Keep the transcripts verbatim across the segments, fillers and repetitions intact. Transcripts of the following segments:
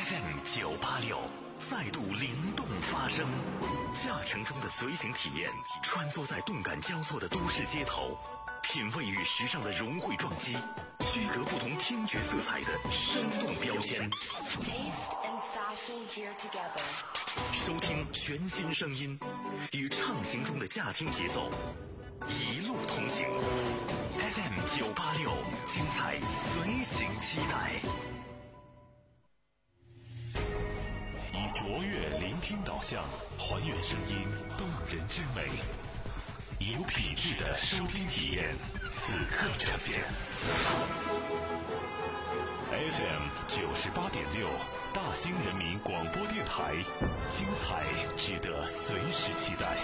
F M 九八六再度灵动发声，驾乘中的随行体验，穿梭在动感交错的都市街头，品味与时尚的融汇撞击，区隔不同听觉色彩的生动标签。收听全新声音，与畅行中的驾听节奏，一路同行。F M 九八六，精彩随行期待。以卓越聆听导向，还原声音动人之美，以有品质的收听体验，此刻呈现。F M 九十八点六，大兴人民广播电台，精彩值得随时期待。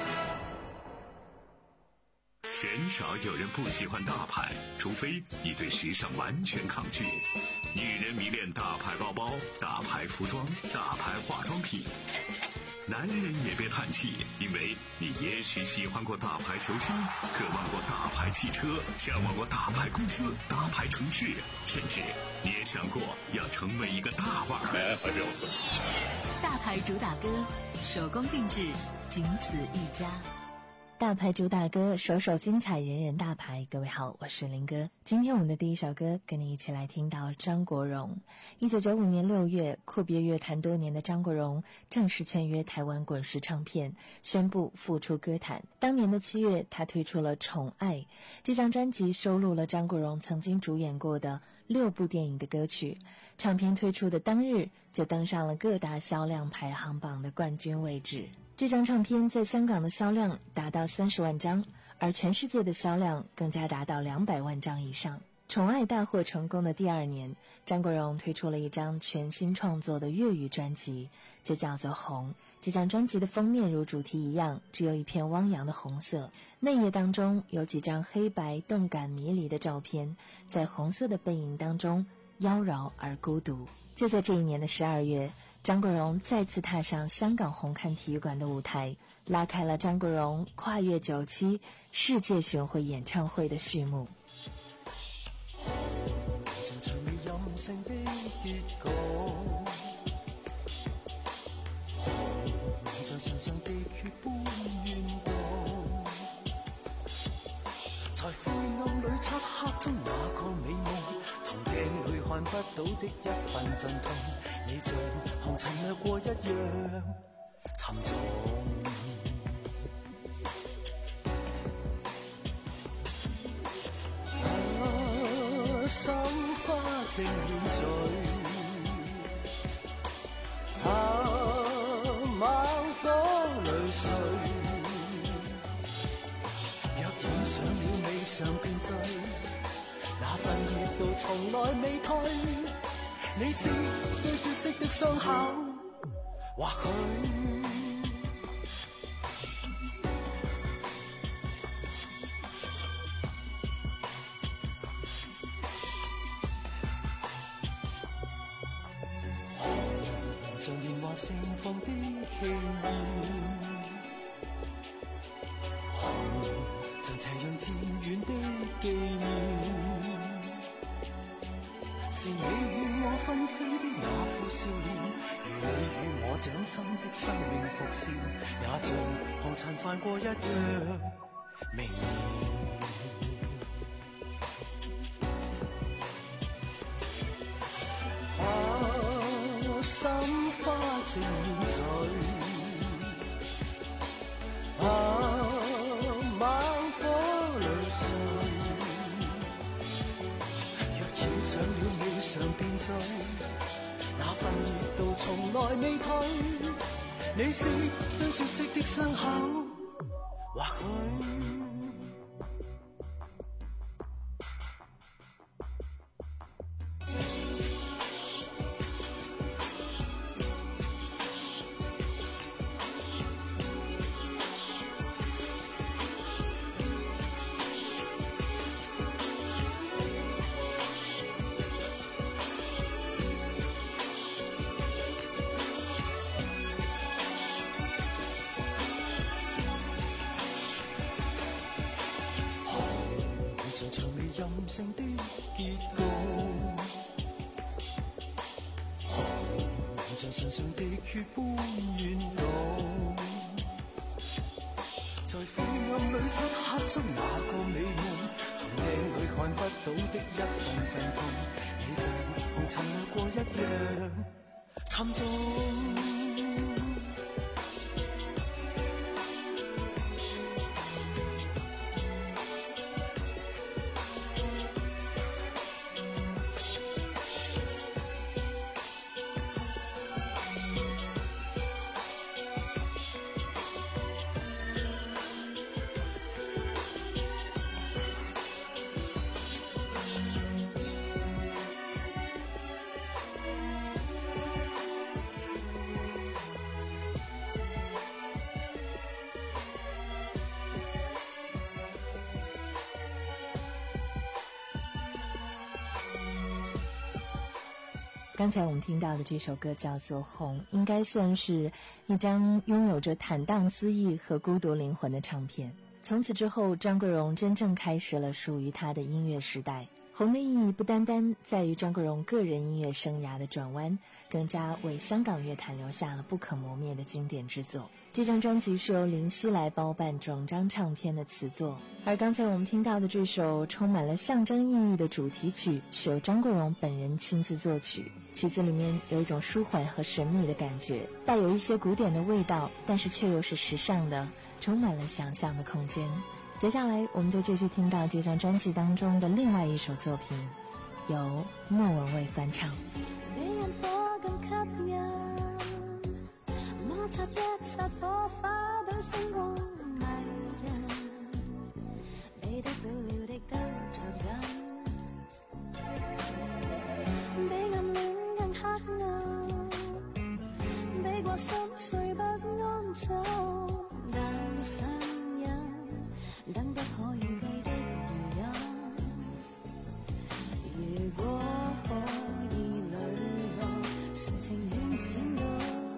鲜少有人不喜欢大牌，除非你对时尚完全抗拒。女人迷恋大牌包包、大牌服装、大牌化妆品。男人也别叹气，因为你也许喜欢过大牌球星，渴望过大牌汽车，向往过大牌公司、大牌城市，甚至你也想过要成为一个大腕儿。 大牌主打歌，手工定制，仅此一家。 大牌主打歌，首首精彩，人人大牌。各位好，我是林哥。今天我们的第一首歌，跟你一起来听到张国荣。一九九五年六月，阔别乐坛多年的张国荣正式签约台湾滚石唱片，宣布复出歌坛。当年的七月，他推出了《宠爱》这张专辑，收录了张国荣曾经主演过的六部电影的歌曲。唱片推出的当日，就登上了各大销量排行榜的冠军位置。这张唱片在香港的销量达到三十万张，而全世界的销量更加达到两百万张以上。宠爱大获成功的第二年，张国荣推出了一张全新创作的粤语专辑，就叫做《红》。这张专辑的封面如主题一样，只有一片汪洋的红色，内页当中有几张黑白动感迷离的照片，在红色的背影当中妖娆而孤独。就在这一年的十二月，张国荣再次踏上香港红磡体育馆的舞台，拉开了张国荣跨越九期世界巡回演唱会的序幕。 像隨你任性的結局，像神上地缺般怨毒，在灰暗裏漆黑中那個美夢，從鏡裏看不到的一份陣痛，你像紅塵掠過一樣沉重。啊，心花正染醉，啊，猛火淚碎，若染上了你常便醉，那份熱度從來未退，你是最絕色的傷口，或許紅像年華盛放的氣焰，紅像斜陽漸遠的紀念，是你與我紛飛的那副笑臉，如你與我掌心的生命伏線，也像紅塵泛過一樣明豔。啊，心花正染醉，啊，猛火淚碎，若染上了你常便醉，那份熱度從來未退，你是最絕色的傷口，或許像唇上的血般软浓，在灰暗里漆黑中那个美梦，从镜里看不到的一份阵痛，你就同沉默过一样沉重。 刚才我们听到的这首歌叫做《红》，应该算是一张拥有着坦荡肆意和孤独灵魂的唱片。从此之后，张国荣真正开始了属于他的音乐时代。红的意义不单单在于张国荣个人音乐生涯的转弯，更加为香港乐坛留下了不可磨灭的经典之作。这张专辑是由林夕来包办整张唱片的词作，而刚才我们听到的这首充满了象征意义的主题曲是由张国荣本人亲自作曲，曲子里面有一种舒缓和神秘的感觉，带有一些古典的味道，但是却又是时尚的，充满了想象的空间。接下来我们就继续听到这张专辑当中的另外一首作品，由莫文蔚翻唱。 比引火更吸引，摩擦一剎火花比星光迷人，比得到了的都着緊，比暗戀更黑暗，比過心碎不安枕，但上等不可預計的餘音，如果可以磊落，誰情願醒到？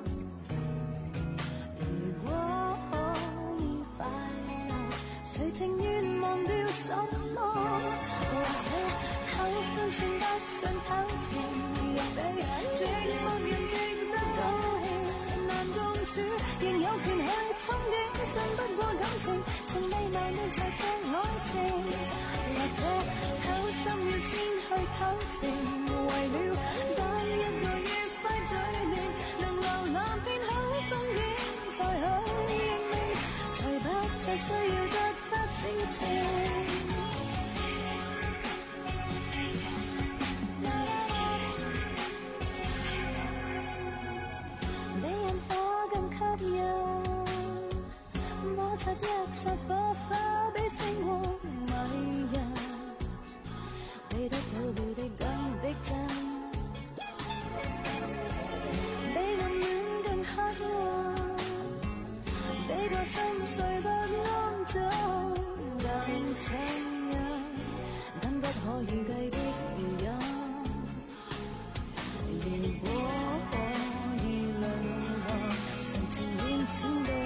如果可以快樂，誰情願忘掉什麼？或者偷歡算不上偷情，亦比寂寞人值得高興，難共處仍有權去憧憬，信不過感情。從未謀面才像愛情，或者偷心要先去偷情，為了當一個愉快嘴臉，能瀏覽遍好風景才去認命，才不再需要突發事情。比引火更吸引，摩擦一剎火花比星光迷人，比得到了的更逼真，比暗戀更黑暗，比個心碎不安枕，但上癮等不可預計的餘音，如果可以磊落，誰情願閃到？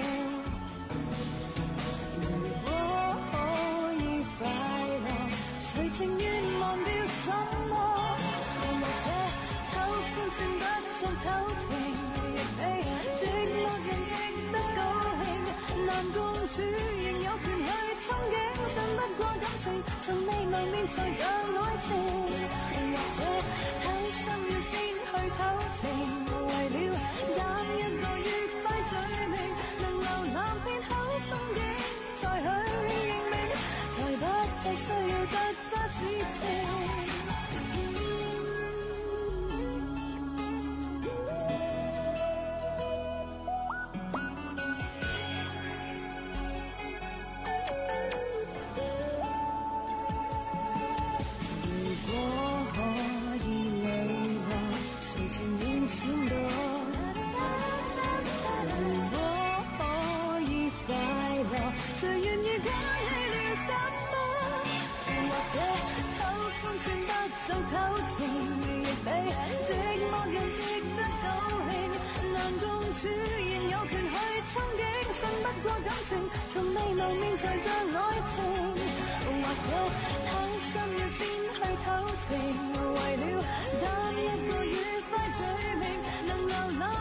誰情願忘掉什麼？或者偷歡算不上偷情，亦比寂寞人值得高興，難共處仍有權去憧憬，信不過感情，從未謀面才像愛情，或者偷心要先去偷情，為了揀一個愉快嘴臉，能瀏覽遍好風景才去認命，才不再需要突發事情。如果可以磊落，誰情願閃躲？如果可以快樂，誰願意捨棄了什麼？或者偷歡算不上偷情，亦比寂寞人值得高興，難共處仍有權去憧憬，信不過感情，從未謀面才像愛情，或者偷心要先去偷情，為了揀一個愉快嘴臉，能瀏覽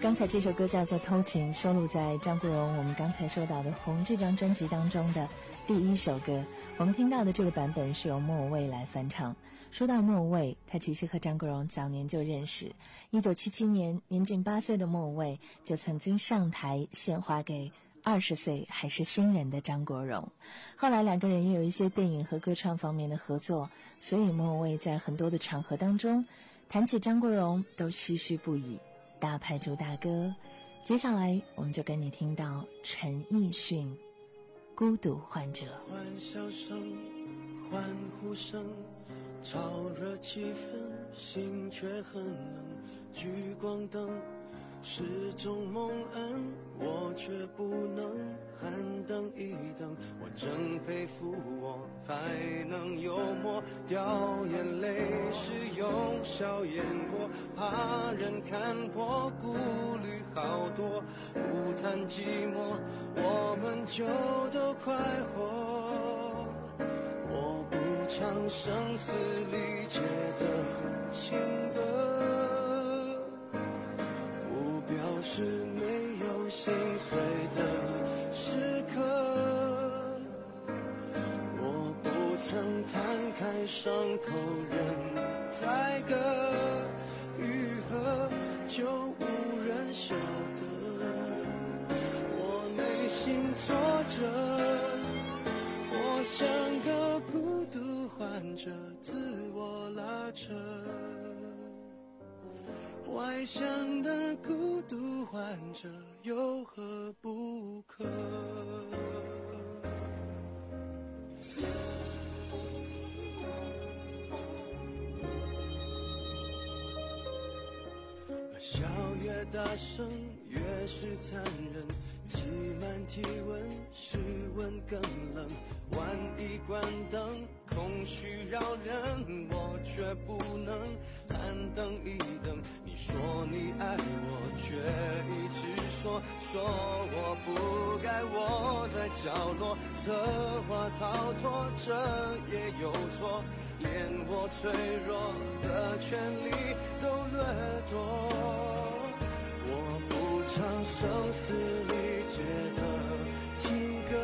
刚才这首歌叫做《偷情》，收录在张国荣我们刚才说到的《红》这张专辑当中的第一首歌。我们听到的这个版本是由莫文蔚来翻唱。说到莫文蔚，他其实和张国荣早年就认识。一九七七年，年仅八岁的莫文蔚就曾经上台献花给二十岁还是新人的张国荣。后来两个人也有一些电影和歌唱方面的合作，所以莫文蔚在很多的场合当中谈起张国荣都唏嘘不已。大牌主打歌，接下来我们就跟你听到陈奕迅《孤独患者》。 欢笑声，欢呼声，炒热气氛，心却很冷。聚光灯是种蒙恩，我却不能喊等一等。我真佩服我还能幽默，掉眼泪是用笑掩过，怕人看破，顾虑好多，不谈寂寞，我们就都快活。我不唱声嘶力竭的情歌，不表示没有心碎的时刻，我不曾摊开伤口任宰割，愈合就无人晓得我内心挫折，我像个孤独患者，自我拉扯，外向的孤独患者有何不可？笑越大声越是残忍，挤满体温，室温更冷。万一关灯，空虚扰人，我却不能喊等一等。你说你爱我，却一直说说我不该窝在角落，策划逃脱，这也有错，连我脆弱的权利都掠夺。我不唱声嘶力竭的情歌，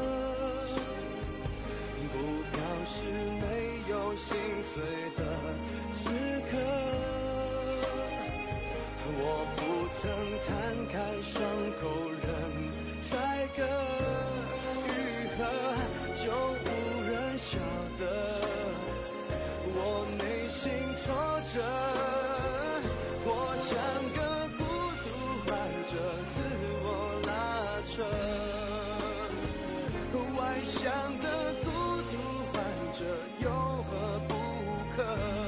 不表示没有心碎的时刻，我不曾摊开伤口任宰割，愈合就无人晓得我内心挫折，我像个孤独患者，自我拉扯，外向的孤独患者有何不可？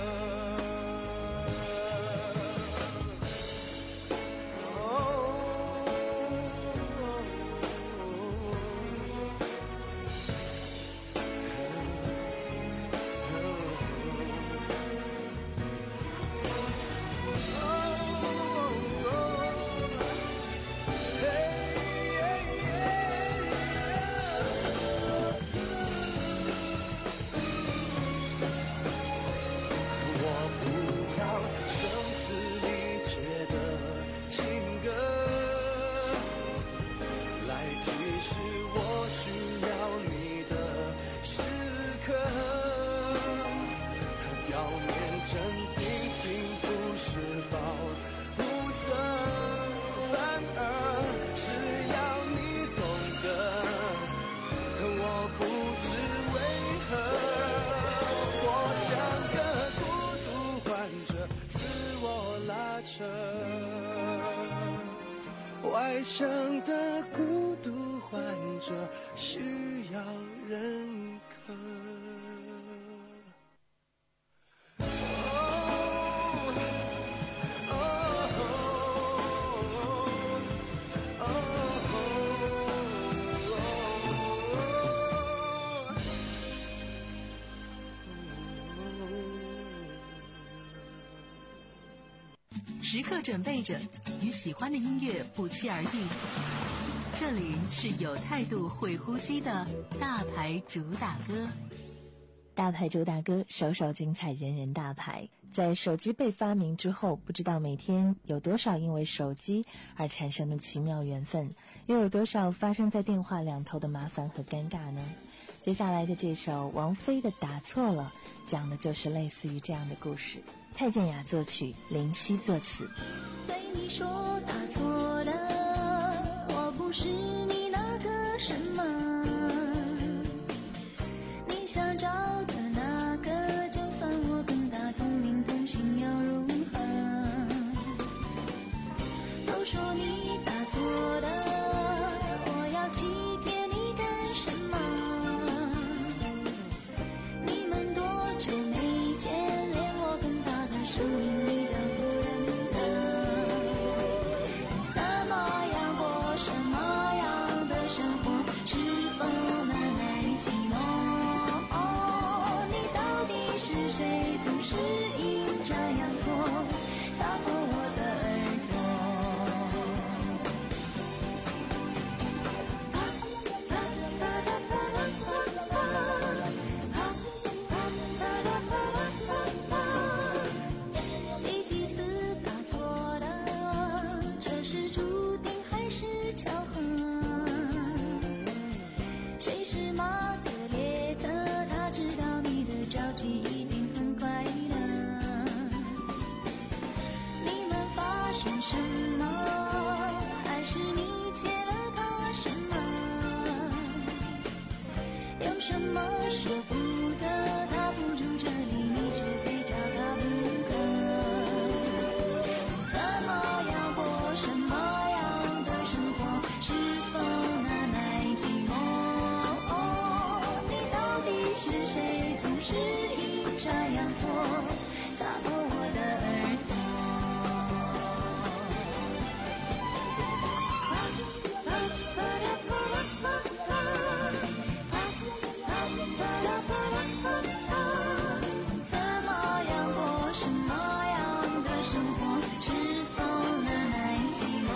外向的孤独患者需要认可。 时刻准备着，与喜欢的音乐不期而遇。这里是有态度、会呼吸的大牌主打歌。 大牌周大哥，首首精彩，人人大牌。在手机被发明之后，不知道每天有多少因为手机而产生的奇妙缘分，又有多少发生在电话两头的麻烦和尴尬呢？接下来的这首王菲的《打错了》，讲的就是类似于这样的故事。蔡健雅作曲，林夕作词。 对你说打错了，我不是你那个什么，你想找的那个，就算我跟他同名同姓又如何？都说你打错了，我要欺骗你干什么？你们多久没见，连我跟他的声音你都不认得，怎么样过什么样的生活，是否难耐寂寞？你到底是谁，总是阴差阳错擦破我的耳朵。第几次打错了，这是注定还是巧合？谁是玛格列特，他知道你的着急一定很快乐。你们发生什么？还是你欠了他什么？有什么舍不得？他不住这里，你却非找他不可。怎么样过什么样的生活，是否难耐寂寞？你到底是谁，总是阴差阳错擦破我的耳朵。怎么样过什么样的生活，是否难耐寂寞？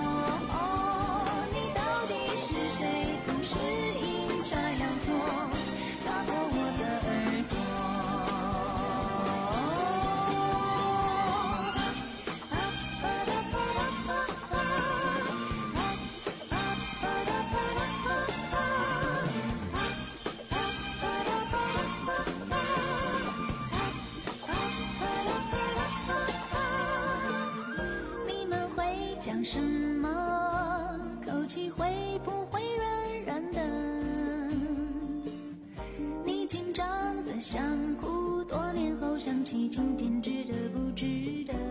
你到底是谁，总是阴差阳错擦破我的耳朵。你们会讲什么？口气会不会软软的？你紧张的想哭，多年后想起今天值得不值得？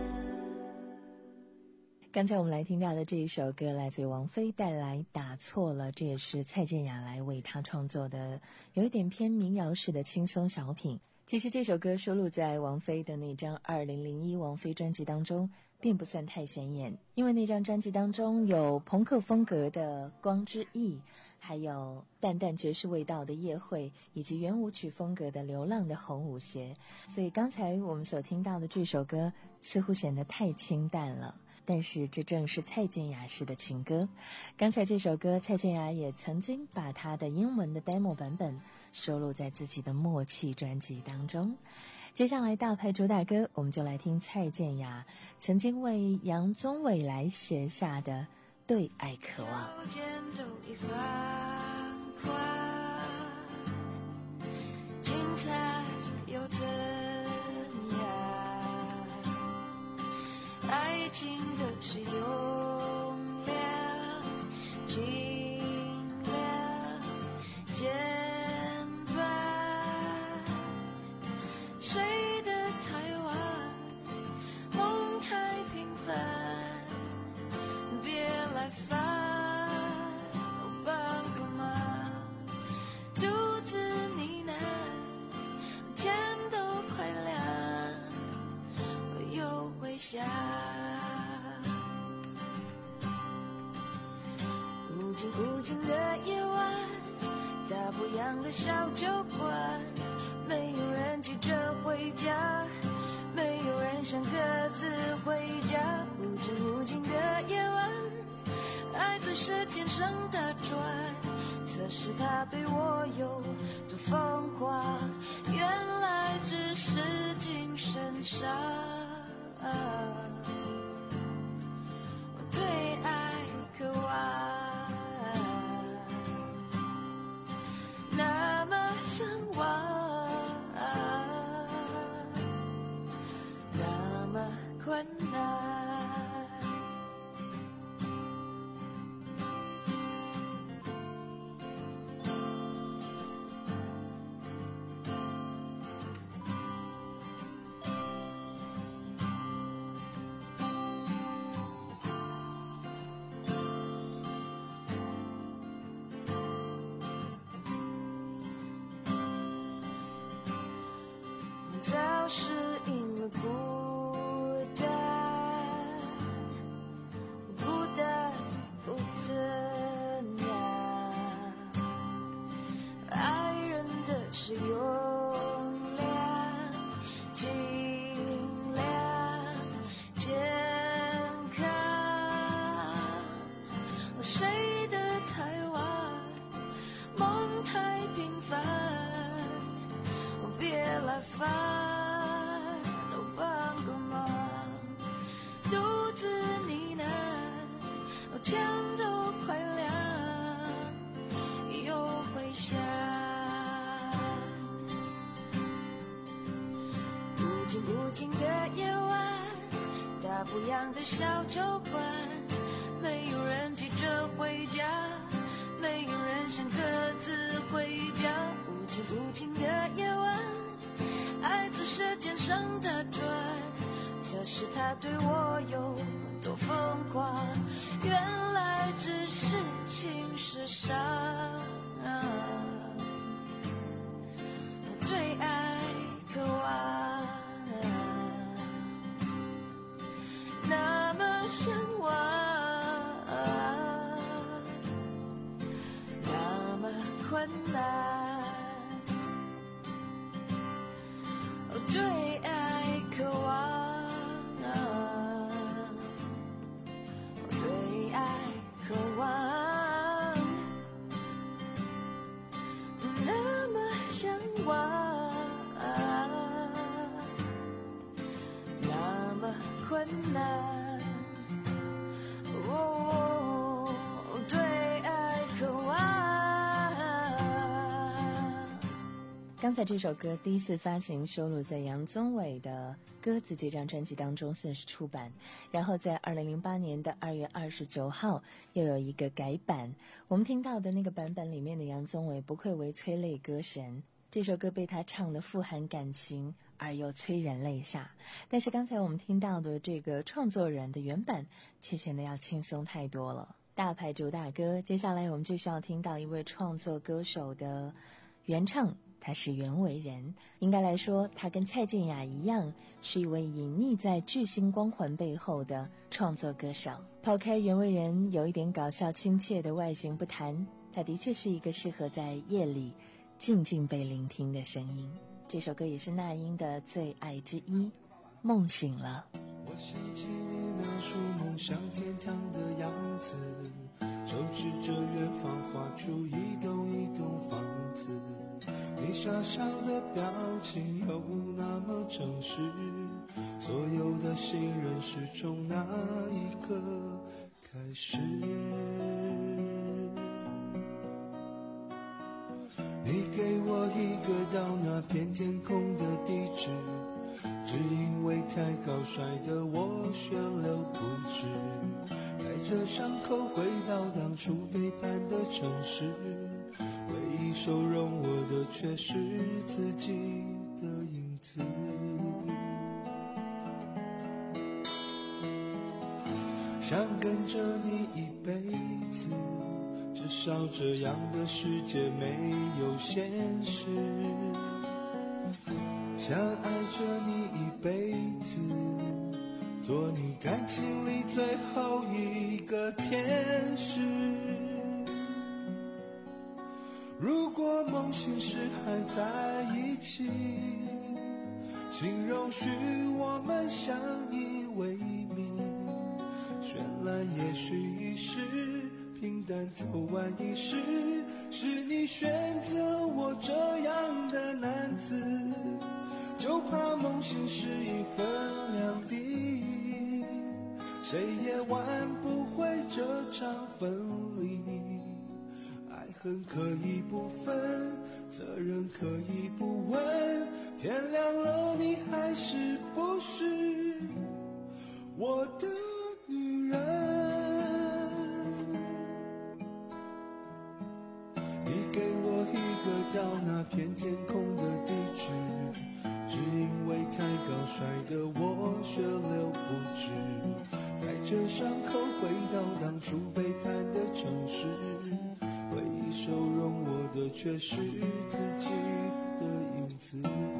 刚才我们来听到的这一首歌来自于王菲带来《打错了》，这也是蔡健雅来为她创作的，有一点偏民谣式的轻松小品。其实这首歌收录在王菲的那张二零零一王菲专辑当中，并不算太显眼，因为那张专辑当中有朋克风格的《光之翼》，还有淡淡爵士味道的《夜会》，以及圆舞曲风格的《流浪的红舞鞋》，所以刚才我们所听到的这首歌似乎显得太清淡了。但是这正是蔡健雅式的情歌。刚才这首歌，蔡健雅也曾经把她的英文的 demo 版本收录在自己的默契专辑当中。接下来大牌主打歌，我们就来听蔡健雅曾经为杨宗纬来写下的《对爱渴望》。 条件都已放宽，精彩又怎样？爱情的是用量、尽量简短，睡得太晚，梦太平凡，别来烦，帮个忙，独自呢喃，天都快亮，我又回想。无尽无尽的夜晚，大不样的小酒馆，没有人急着回家，没有人想各自回家。无尽无尽的夜晚， 爱在舌尖上打转，测试他对我有多疯狂，原来只是精神上对爱渴望，那么向往，那么困难。早适应了孤单，孤单不怎样，爱人的是用量，尽量健康。谁的台湾梦太平凡，别来烦，我帮个忙，独自呢喃，我天都快亮，又回想，无尽无尽的夜晚，大不样的小酒馆，没有人急着回家，没有人想各自回家，无尽无尽的夜晚，爱在舌尖上打转，测试他对我有多疯狂，原来只是情史上对爱渴望，那么向往，那么困难。对爱渴望，对爱渴望，那么向往，那么困难。哦，对爱渴望。 刚才这首歌第一次发行收录在杨宗纬的《鸽子》这张专辑当中顺势出版，然后在二零零八年的二月二十九号又有一个改版。我们听到的那个版本里面的杨宗纬不愧为催泪歌神，这首歌被他唱得富含感情而又催人泪下。但是刚才我们听到的这个创作人的原版却显得要轻松太多了。大牌主打歌，接下来我们就需要听到一位创作歌手的原唱，他是袁惟仁。应该来说，他跟蔡健雅一样，是一位隐匿在巨星光环背后的创作歌手。抛开袁惟仁有一点搞笑亲切的外形不谈，他的确是一个适合在夜里静静被聆听的声音。这首歌也是那英的最爱之一，梦醒了。 我想起你描述梦想天堂的样子，手指着远方画出一栋一栋房子，你傻笑的表情又那么诚实，所有的信任是从那一刻开始。你给我一个到那片天空的地址，只因为太高摔得我血流不止，带着伤口回到当初背叛的城市，唯一收容我的却是自己的影子。想跟着你一辈子，至少这样的世界没有现实。想爱着你一辈子，做你感情里最后一个天使。如果梦醒时还在一起，请容许我们相依为命，绚烂也许已是平淡走完一世，是你选择我这样的男子，就怕梦醒时已分两地，谁也挽不回这场分离。爱恨可以不分，责任可以不问，天亮了你还是不是我的女人？你给我一个到那片天空的地址，只因为太高摔得我血流不止，带着伤口回到当初背叛的城市，回忆收容我的却是自己的影子。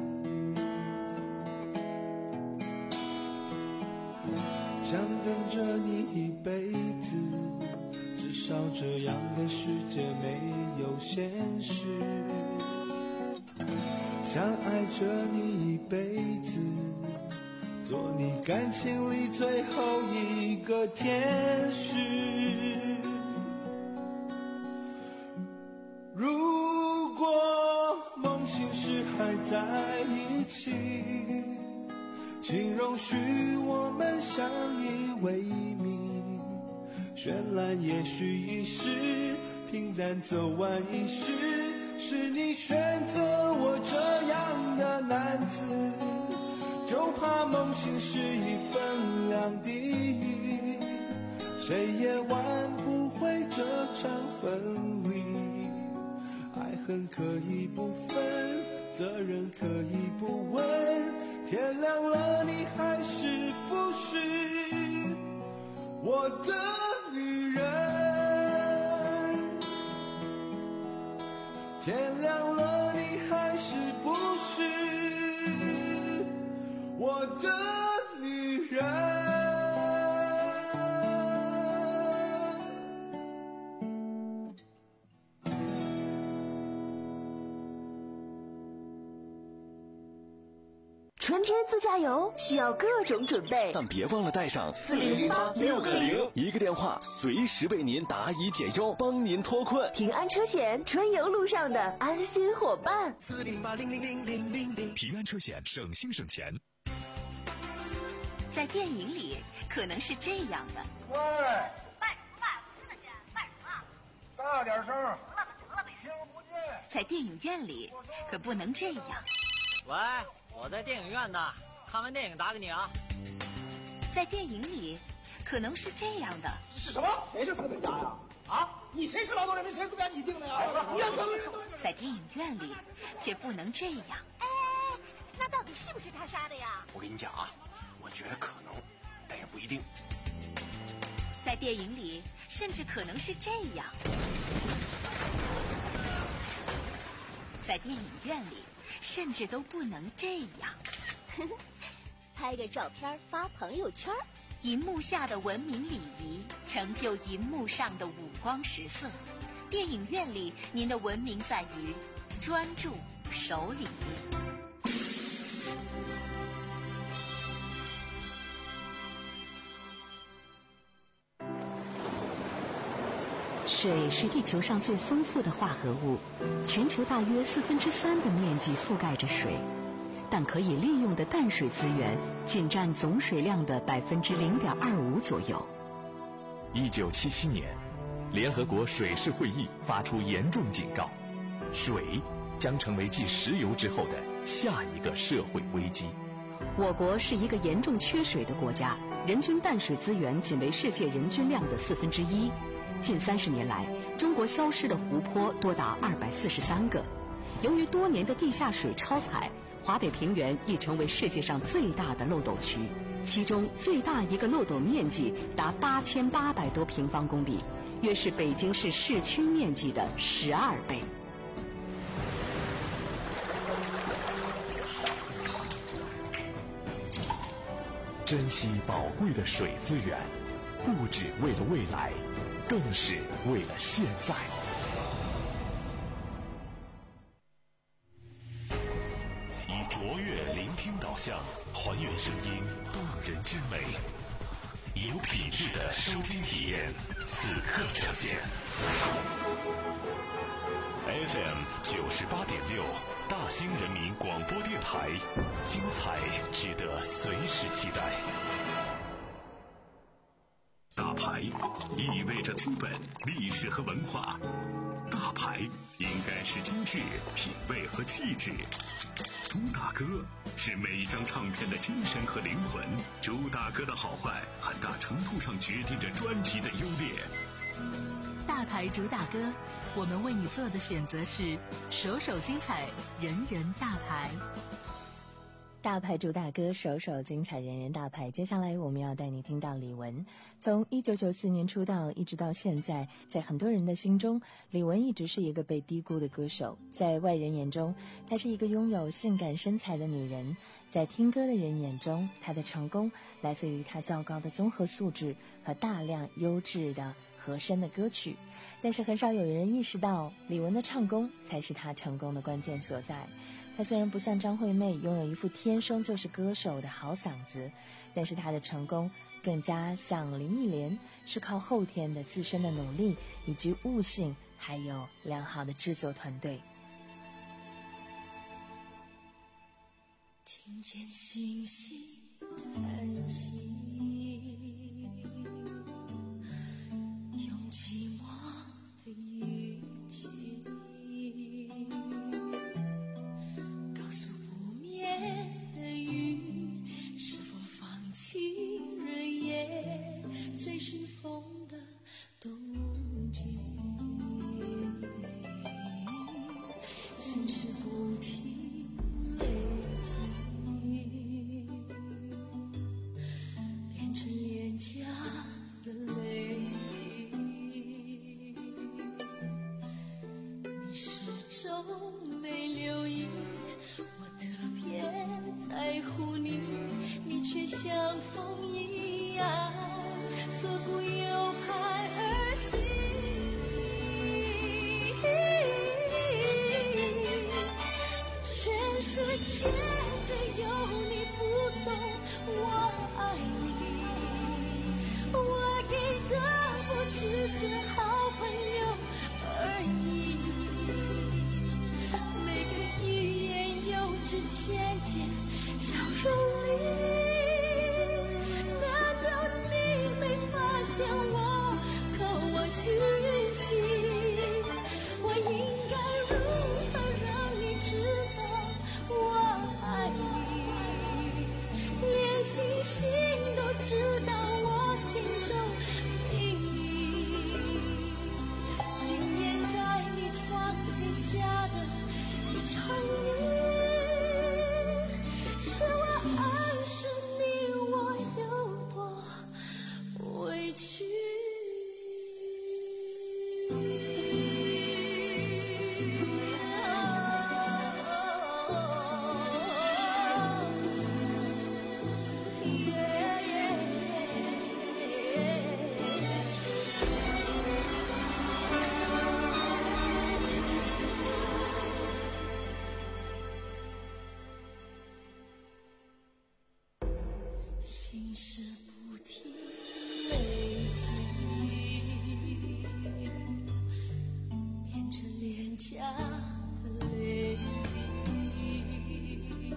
想跟着你一辈子，至少这样的世界没有现实。想爱着你一辈子，做你感情里最后一个天使。如果梦醒时还在一起，请容许我们相依为命，绚烂也许一时，平淡走完一世，是你选择我这样的男子，就怕梦醒时已分两地，谁也挽不回这场分离。爱恨可以不分，责任可以不问，天亮了你还是不是我的女人？天亮了你还是不是我的女人？ 春天自驾游需要各种准备， 但别忘了带上四零零八六个零， 一个电话随时为您答疑解忧，帮您脱困。 平安车险，春游路上的安心伙伴。 四零八零零零零零零，平安车险，省心省钱。 在电影里可能是这样的。 喂，卖什么卖？我听得见，卖什么？大点声。得了吧，得了呗，听不见。 在电影院里可不能这样。 喂，我在电影院呢，看完电影打给你啊。 在电影里可能是这样的。 是什么？谁是资本家呀？啊，你谁是劳动人民？谁资本家？你定的呀？你要说在电影院里却不能这样。 哎，那到底是不是他杀的呀？ 我跟你讲啊，我觉得可能，但也不一定。 在电影里甚至可能是这样。在电影院里甚至都不能这样。 拍个照片发朋友圈。 银幕下的文明礼仪成就银幕上的五光十色。电影院里您的文明在于专注守礼。 水是地球上最丰富的化合物，全球大约四分之三的面积覆盖着水，但可以利用的淡水资源仅占总水量的百分之零点二五左右。 一九七七年，联合国水事会议发出严重警告，水将成为继石油之后的下一个社会危机。 我国是一个严重缺水的国家，人均淡水资源仅为世界人均量的四分之一。近三十年来，中国消失的湖泊多达二百四十三个。由于多年的地下水超采，华北平原已成为世界上最大的漏斗区，其中最大一个漏斗面积达八千八百多平方公里，约是北京市市区面积的十二倍。 珍惜宝贵的水资源，不只为了未来，更是为了现在。以卓越聆听导向，还原声音动人之美； 有品质的收听体验，此刻呈现。F M 九十八点六，大兴人民广播电台，精彩值得随时期待。大牌意味着资本、历史和文化，大牌应该是精致、品味和气质。朱大哥是每一张唱片的精神和灵魂，朱大哥的好坏很大程度上决定着专辑的优劣。 大牌朱大哥，我们为你做的选择是首首精彩，人人大牌。 大牌朱大哥，首首精彩，人人大牌。接下来我们要带你听到李玟。从一九九四年出道一直到现在，在很多人的心中，李玟一直是一个被低估的歌手。在外人眼中，她是一个拥有性感身材的女人；在听歌的人眼中，她的成功来自于她较高的综合素质和大量优质的和声的歌曲。但是很少有人意识到，李玟的唱功才是她成功的关键所在。她虽然不像张惠妹拥有一副天生就是歌手的好嗓子，但是她的成功更加像林忆莲，是靠后天的自身的努力以及悟性，还有良好的制作团队。 听见星星叹息，用寂寞的语气告诉不灭的云，是否放弃日夜追寻风的动静，心事不停累积，变成脸颊的泪滴，你始终没留意，我特别在乎你，你却像风一样左顾右盼而行，全世界只有你不懂我爱你，我给的不只是好朋友而已，每个欲言又止浅浅笑容里，难道你没发现我渴望讯息，我应该如何让你知道我爱你，连星星都知道我心中秘密，今夜在你窗前下的一场雨，是我暗示你我有多委屈。心事不停累积，变成脸颊的泪滴，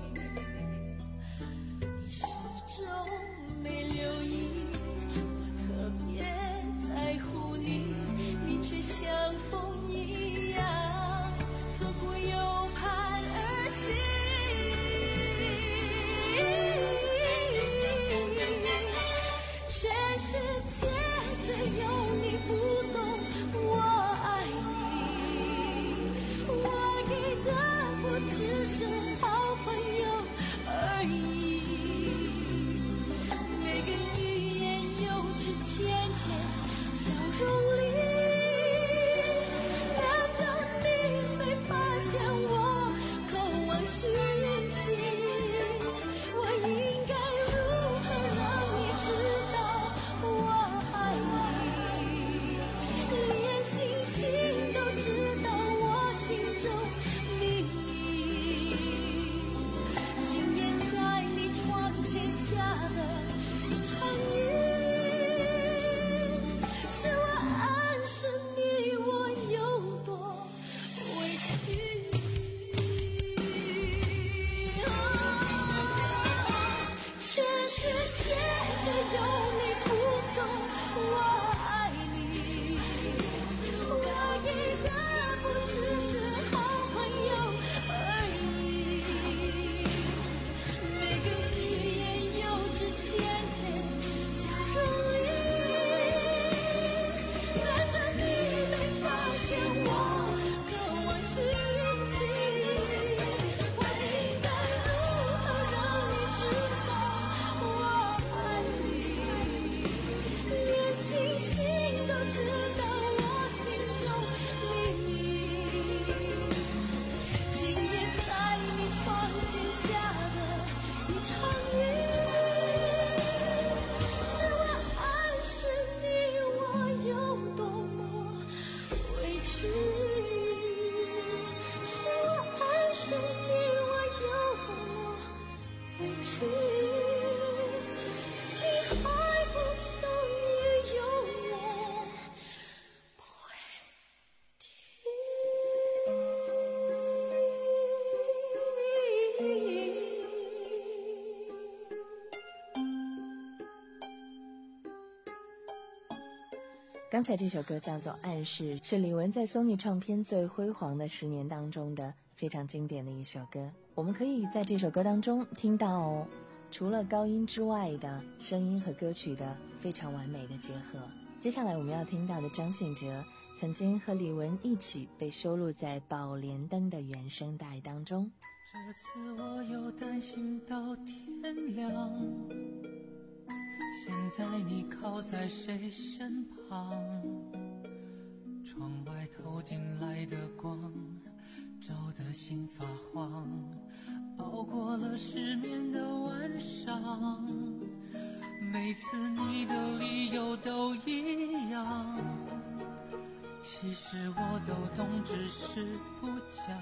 你始终没留意，我特别在乎你，你却像风一样左顾右盼而行，全世界只有你不懂我爱你，我给的不只是好朋友而已，每个欲言又止浅浅笑容里，难道你没发现我渴望讯息，我应该如何让你知道我爱你，连星星都知道我心中秘密，今夜在你窗前下的一场雨， 刚才这首歌叫做《暗示》，是李玟在 Sony 唱片最辉煌的十年当中的非常经典的一首歌。我们可以在这首歌当中听到除了高音之外的声音和歌曲的非常完美的结合。接下来我们要听到的张信哲曾经和李玟一起被收录在《宝莲灯》的原声带当中。 这次我又担心到天亮，现在你靠在谁身旁？窗外透进来的光照得心发慌，熬过了失眠的晚上，每次你的理由都一样，其实我都懂，只是不讲，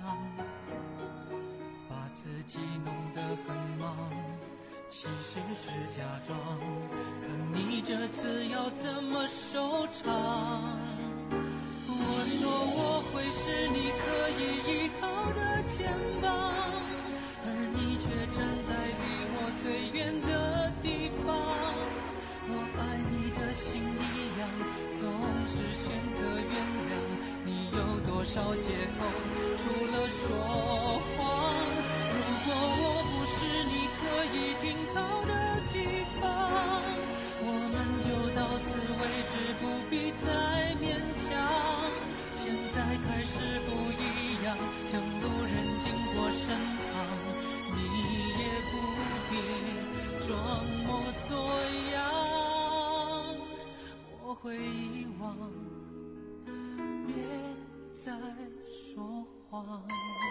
把自己弄得很忙，其实是假装，可你这次要怎么收场？我说我会是你可以依靠的肩膀，而你却站在离我最远的地方。我爱你的心一样，总是选择原谅，你有多少借口，除了说谎？如果我不是你可以停靠的地方，我们就到此为止，不必再勉强。现在开始不一样，像路人经过身旁，你也不必装模作样，我会遗忘，别再说谎。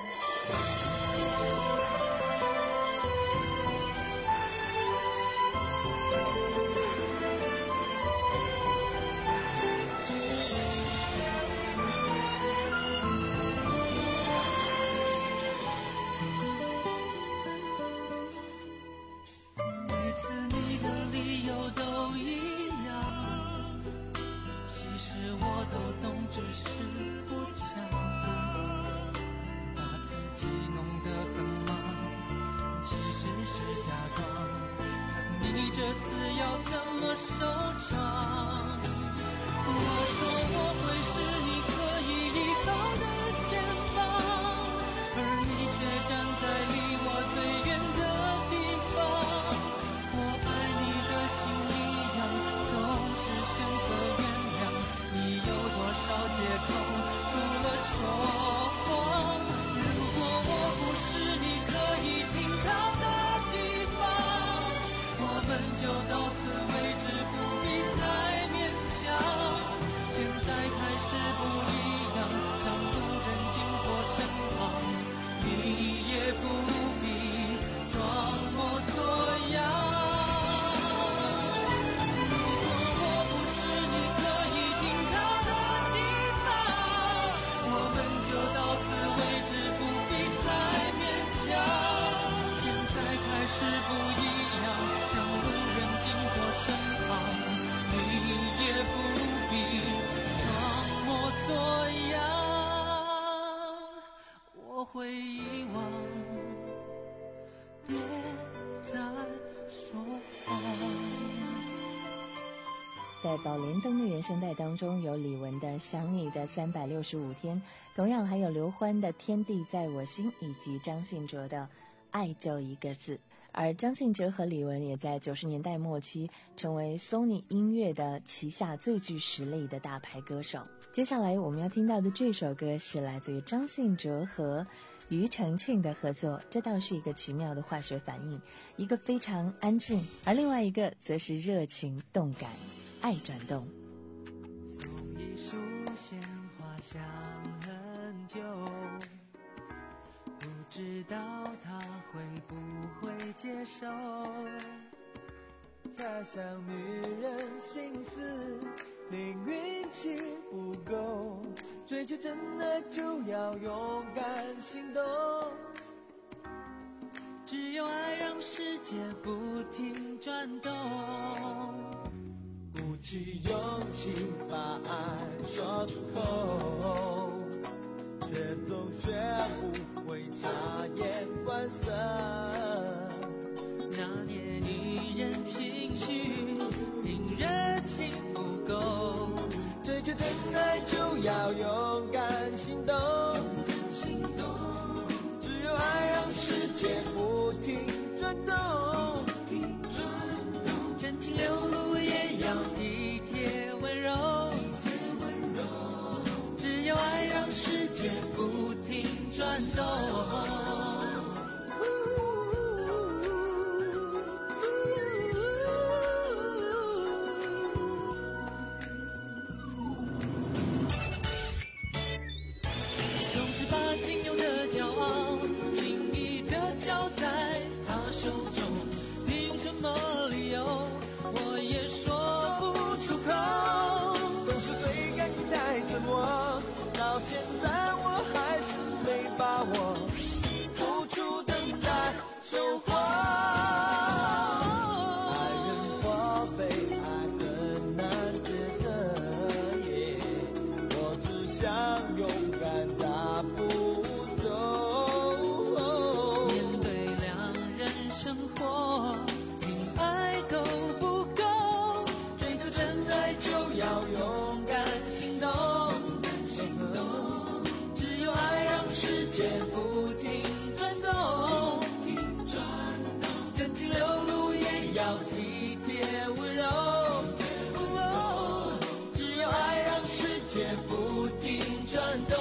只是不讲，把自己弄得很忙，其实是假装，看你这次要怎么收场？我说我会是你可以依靠的肩膀，而你却站在离我最远的地方。我爱你的心一样，总是选择原谅，你有多少借口，除了说谎？如果我不是你可以停靠的地方，我们就到此为止，不必再勉强。现在开始不一样，像路人经过身旁，你也不必装模作样。是不一样，像路人经过身旁，你也不必装模作样，我会遗忘，别再说谎。 在《宝莲灯》的原声带当中，有李玟的《想你的三百六十五天》，同样还有刘欢的《天地在我心》，以及张信哲的《爱就一个字》。而张信哲和李玟也在九十年代末期成为 Sony 音乐的旗下最具实力的大牌歌手。接下来我们要听到的这首歌是来自于张信哲和庾澄庆的合作，这倒是一个奇妙的化学反应，一个非常安静，而另外一个则是热情动感，爱转动。 送一束鲜花想很久，不知道他会不会接受， 猜想女人心思，令运气不够，追求真爱就要勇敢行动， 只有爱让世界不停转动， 鼓起勇气把爱说出口，却总学不会察言观色， 拿捏女人情绪，令热情不够， 追在就要勇敢行动，只有爱让世界不停转动， 真情流露也要体贴温柔，只有爱让世界不停转动。 到现在我还是没把握，付出等待收获。爱人或被爱很难抉择，耶，我只想勇敢大步走。 面对两人生活，连爱都不够，追求真爱就要勇敢行动。世界不停转动，真情流露也要体贴温柔，哦，只有爱让世界不停转动。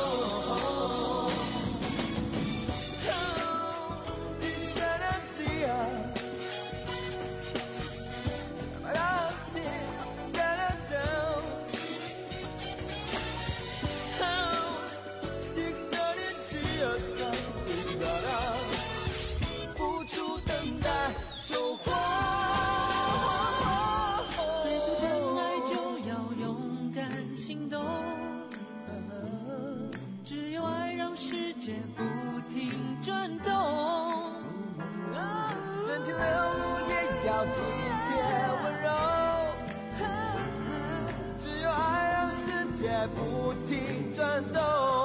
不停转动，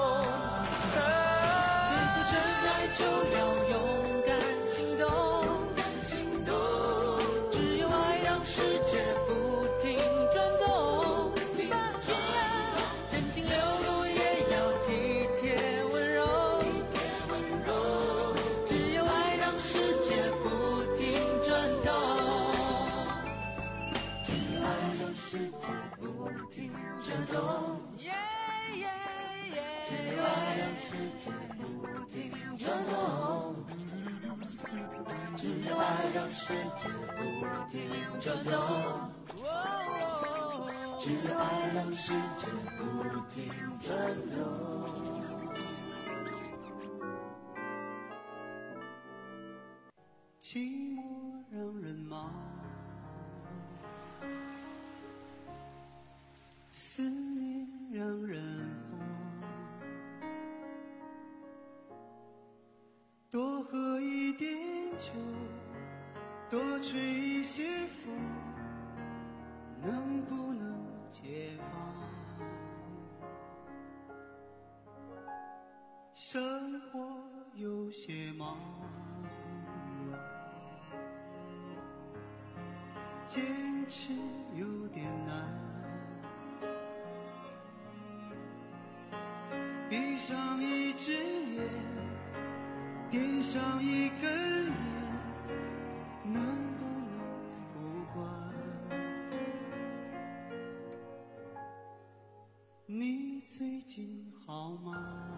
追求真爱就要勇敢行动，只有爱让世界不停转动，真情流露也要体贴温柔，只有爱让世界不停转动，只有爱让世界不停转动。只有爱让世界不停转动，只有爱让世界不停转动，只有爱让世界不停转动。 寂寞让人忙，思念让人慌。多喝一点酒，多吹一些风，能不能解放？生活有些忙，坚持有点难，闭上一只眼，点上一根烟，能不能不管？你最近好吗？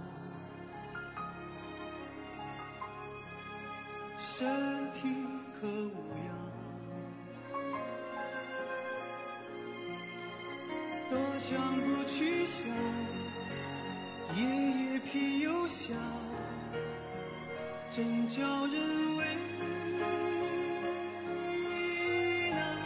身体可无恙？多想不去想，夜夜偏又想，真叫人为难。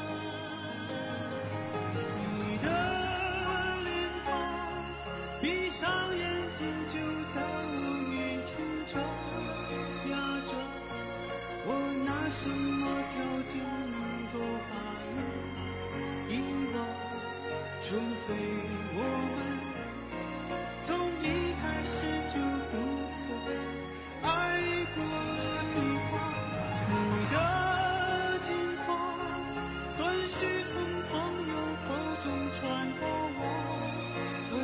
你的脸庞，闭上眼睛就在我面前转呀转，我拿什么条件能够把你遗忘？除非我们从一开始就不曾爱过对方。你的近况断续从朋友口中传到我耳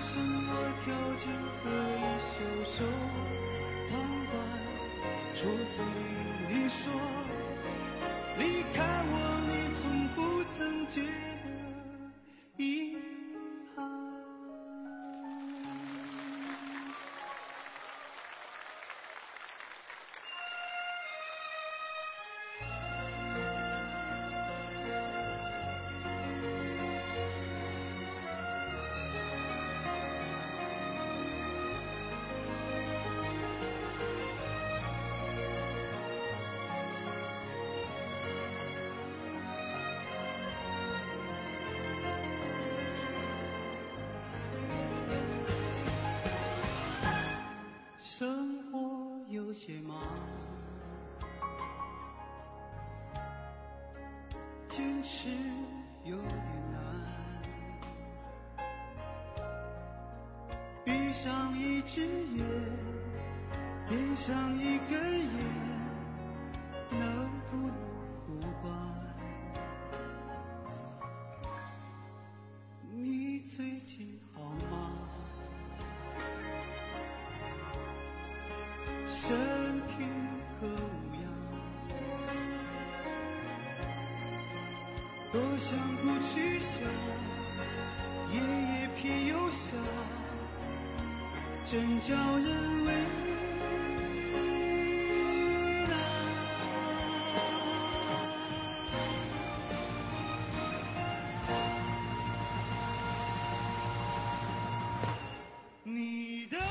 什么条件可以袖手旁观？除非你说离开我，你从不曾觉得遗憾。生活有些忙，坚持有点难，闭上一只眼，点上一根烟，能不能不管？你最近好吗？身体可无恙？多想不去想，夜夜偏又想，真叫人为难。你的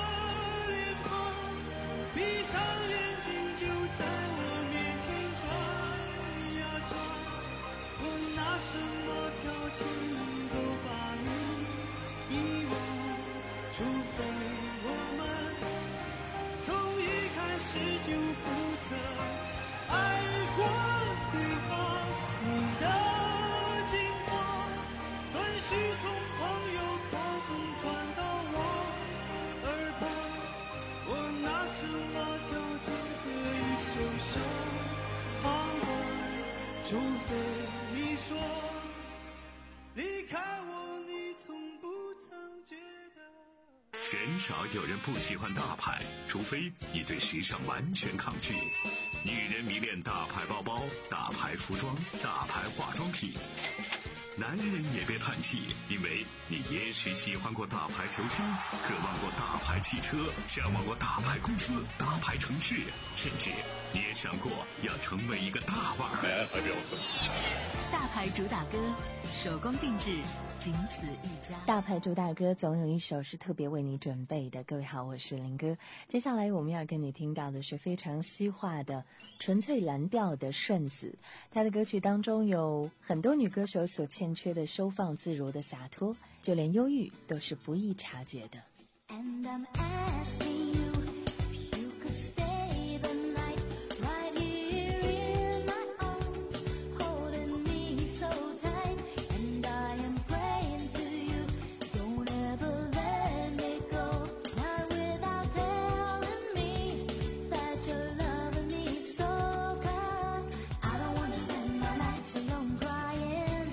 闭上眼睛就在我面前转呀转，我拿什么条件能够把你遗忘？除非我们从一开始就不曾爱过对方。你的近况断续从朋友口中传到我耳旁，我拿什么条件可以袖手旁观？除非你说离开我，你从不曾觉得。 鲜少有人不喜欢大牌，除非你对时尚完全抗拒。女人迷恋大牌包包、大牌服装、大牌化妆品。男人也别叹气，因为你也许喜欢过大牌球星，渴望过大牌汽车，向往过大牌公司、大牌城市，甚至你也想过要成为一个大腕儿。 大牌主打歌，手工定制，仅此一家。 大牌主打歌总有一首是特别为你准备的。各位好，我是林哥。接下来我们要跟你听到的是非常西化的纯粹蓝调的顺子，他的歌曲当中有很多女歌手所欠缺的收放自如的洒脱，就连忧郁都是不易察觉的。 And I'm asking you if you could stay the night right here in my arms, holding me so tight. And I am praying to you, don't ever let me go, not without telling me that you're loving me so. Cause I don't wanna spend my nights alone crying,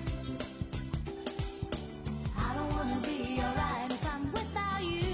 I don't wanna be alright if I'm without you.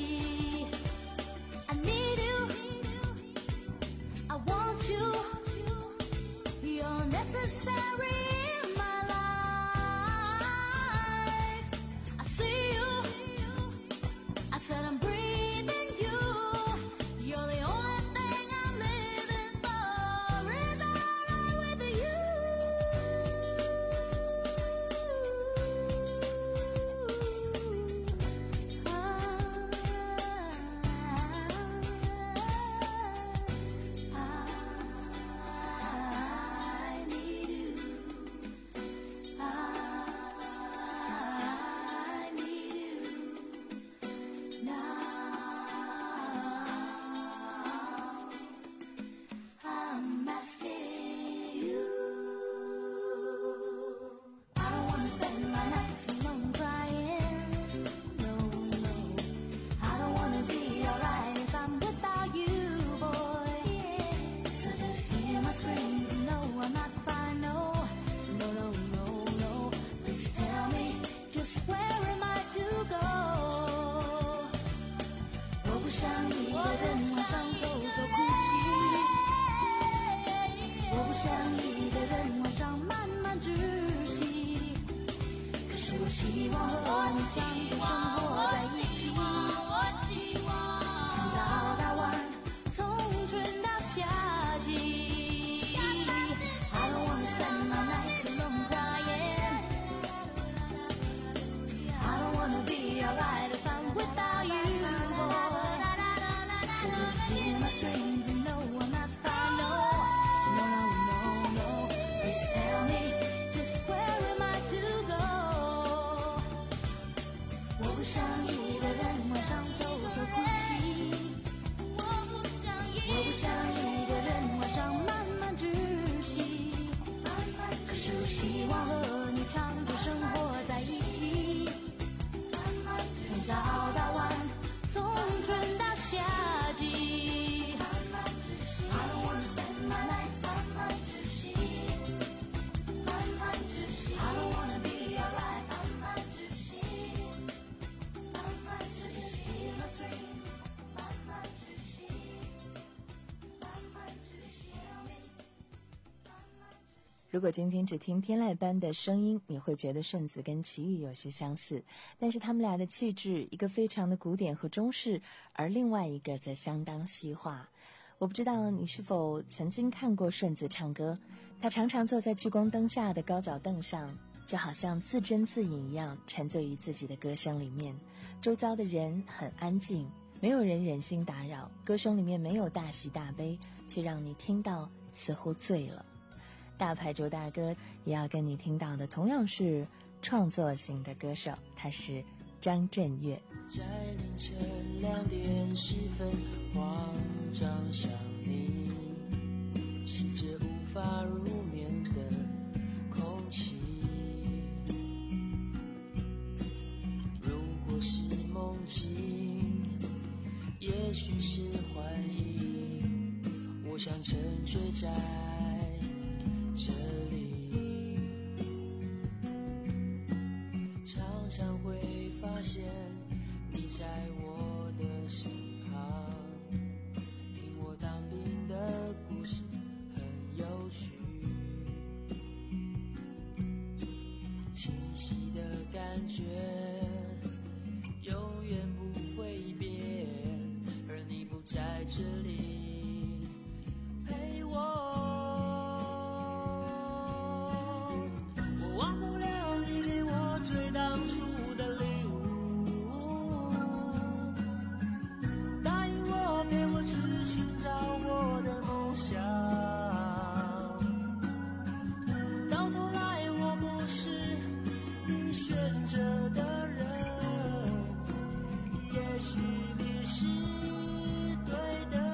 I want you 如果仅仅只听天籁般的声音，你会觉得顺子跟齐豫有些相似，但是他们俩的气质，一个非常的古典和中式，而另外一个则相当西化。我不知道你是否曾经看过顺子唱歌，他常常坐在聚光灯下的高脚凳上，就好像自斟自饮一样，沉醉于自己的歌声里面。周遭的人很安静，没有人忍心打扰，歌声里面没有大喜大悲，却让你听到似乎醉了。大牌周大哥也要跟你听到的同样是创作型的歌手，他是张震岳。 在凌晨两点十分慌张想你，吸着无法入眠的空气，如果是梦境也许是幻影，我想沉醉在这里，常常会发现你在我的身旁，听我当兵的故事很有趣，清晰的感觉永远不会变，而你不在这里陪我。忘不了你给我最当初的礼物，答应我陪我去寻找我的梦想，到头来我不是你选择的人，也许你是对的。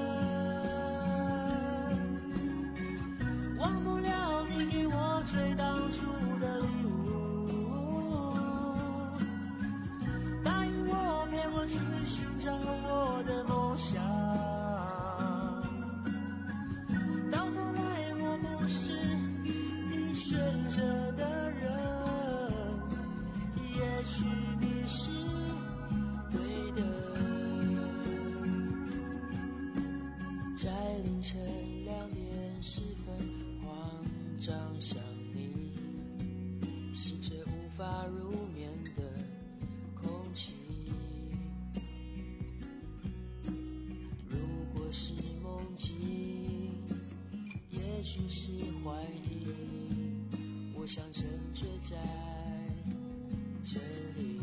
忘不了你给我最当初的礼物，答应我陪我去寻找我的梦想，到头来我不是你选择的人，也许你是对的。在凌晨两点十分慌张想你，吸着无法入眠的空气，如果是梦境也许是幻影，我想沉醉在这里。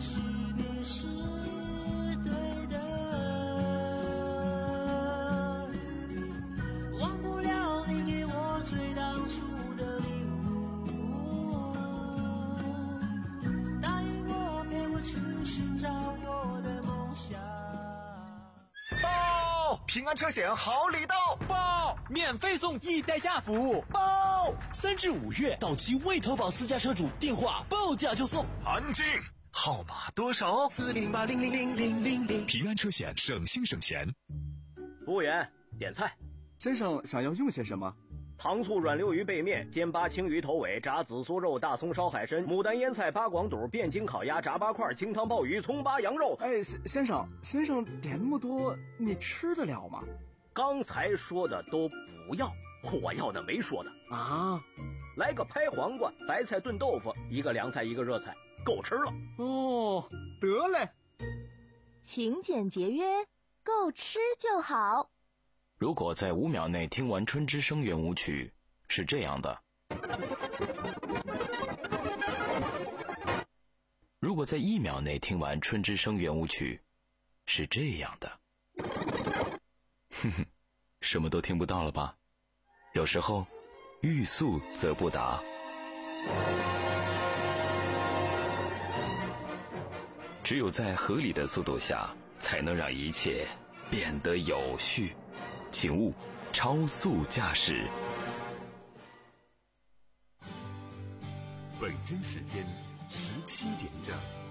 许你是对的，忘不了你给我最当初的礼物，答应我陪我去寻找我的梦想。 报！平安车险好礼到！ 报！免费送易代驾服务！ 报！三至五月到期未投保私家车主，电话报价就送。 安静！号码多少？ 四零八零零零零零零。 平安车险，省心省钱。 服务员，点菜。 先生想要用些什么？ 糖醋软溜鱼背面、煎八青鱼头尾、炸紫苏肉、大葱烧海参、牡丹腌菜、八广肚、汴京烤鸭、炸八块、清汤鲍鱼、葱八羊肉。 哎，先生，先生点那么多，你吃得了吗？ 刚才说的都不要，我要的没说的啊。 来个拍黄瓜、白菜炖豆腐，一个凉菜一个热菜，够吃了。 哦，得嘞。 勤俭节约，够吃就好。 如果在五秒内听完春之声圆舞曲，是这样的；如果在一秒内听完春之声圆舞曲，是这样的。哼哼，什么都听不到了吧？有时候，欲速则不达。只有在合理的速度下，才能让一切变得有序。请勿超速驾驶。 北京时间十七点整。